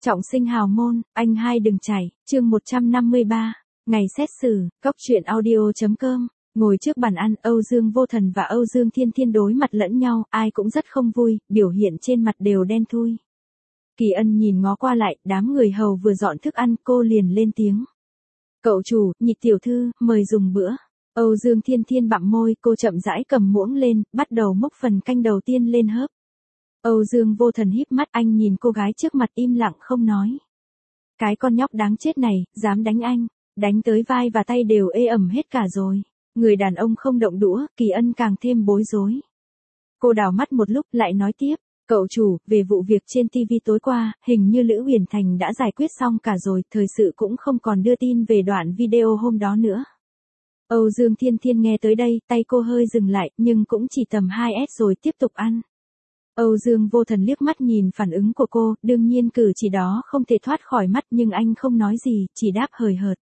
Trọng sinh hào môn, anh hai đừng chảy, chương 153, ngày xét xử, góc truyện audio.com. Ngồi trước bàn ăn, Âu Dương Vô Thần và Âu Dương Thiên Thiên đối mặt lẫn nhau, ai cũng rất không vui, biểu hiện trên mặt đều đen thui. Kỳ Ân nhìn ngó qua lại, đám người hầu vừa dọn thức ăn, cô liền lên tiếng. Cậu chủ, Nhị tiểu thư, mời dùng bữa. Âu Dương Thiên Thiên bặm môi, cô chậm rãi cầm muỗng lên, bắt đầu múc phần canh đầu tiên lên hớp. Âu Dương Vô Thần híp mắt, anh nhìn cô gái trước mặt im lặng không nói. Cái con nhóc đáng chết này, dám đánh anh, đánh tới vai và tay đều ê ẩm hết cả rồi. Người đàn ông không động đũa, Kỳ Ân càng thêm bối rối. Cô đảo mắt một lúc lại nói tiếp, cậu chủ, về vụ việc trên TV tối qua, hình như Lữ Huyền Thành đã giải quyết xong cả rồi, thời sự cũng không còn đưa tin về đoạn video hôm đó nữa. Âu Dương Thiên Thiên nghe tới đây, tay cô hơi dừng lại, nhưng cũng chỉ tầm 2S rồi tiếp tục ăn. Âu Dương Vô Thần liếc mắt nhìn phản ứng của cô, đương nhiên cử chỉ đó không thể thoát khỏi mắt nhưng anh không nói gì, chỉ đáp hời hợt.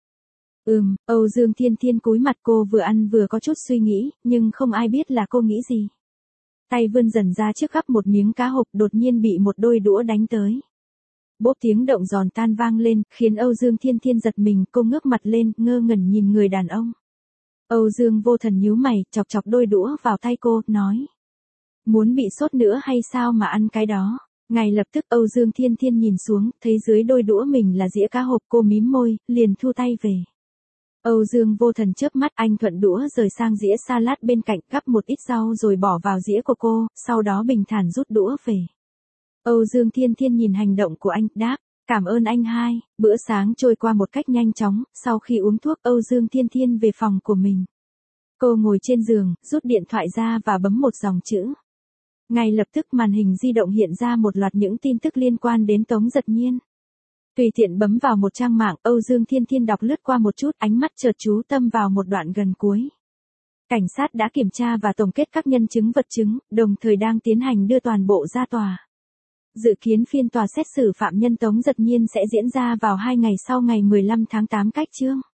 Âu Dương Thiên Thiên cúi mặt, cô vừa ăn vừa có chút suy nghĩ, nhưng không ai biết là cô nghĩ gì. Tay vươn dần ra trước gắp một miếng cá hộp, đột nhiên bị một đôi đũa đánh tới. Bốp tiếng động giòn tan vang lên, khiến Âu Dương Thiên Thiên giật mình, cô ngước mặt lên, ngơ ngẩn nhìn người đàn ông. Âu Dương Vô Thần nhíu mày, chọc chọc đôi đũa vào tay cô, nói. Muốn bị sốt nữa hay sao mà ăn cái đó? Ngay lập tức Âu Dương Thiên Thiên nhìn xuống, thấy dưới đôi đũa mình là dĩa cá hộp, cô mím môi, liền thu tay về. Âu Dương Vô Thần chớp mắt, anh thuận đũa rời sang dĩa salad bên cạnh, gắp một ít rau rồi bỏ vào dĩa của cô, sau đó bình thản rút đũa về. Âu Dương Thiên Thiên nhìn hành động của anh, đáp, cảm ơn anh hai. Bữa sáng trôi qua một cách nhanh chóng, sau khi uống thuốc Âu Dương Thiên Thiên về phòng của mình. Cô ngồi trên giường, rút điện thoại ra và bấm một dòng chữ. Ngay lập tức màn hình di động hiện ra một loạt những tin tức liên quan đến Tống Giật Nhiên. Tùy tiện bấm vào một trang mạng, Âu Dương Thiên Thiên đọc lướt qua một chút, ánh mắt chợt chú tâm vào một đoạn gần cuối. Cảnh sát đã kiểm tra và tổng kết các nhân chứng vật chứng, đồng thời đang tiến hành đưa toàn bộ ra tòa. Dự kiến phiên tòa xét xử phạm nhân Tống Giật Nhiên sẽ diễn ra vào 2 ngày sau ngày 15 tháng 8 cách chương.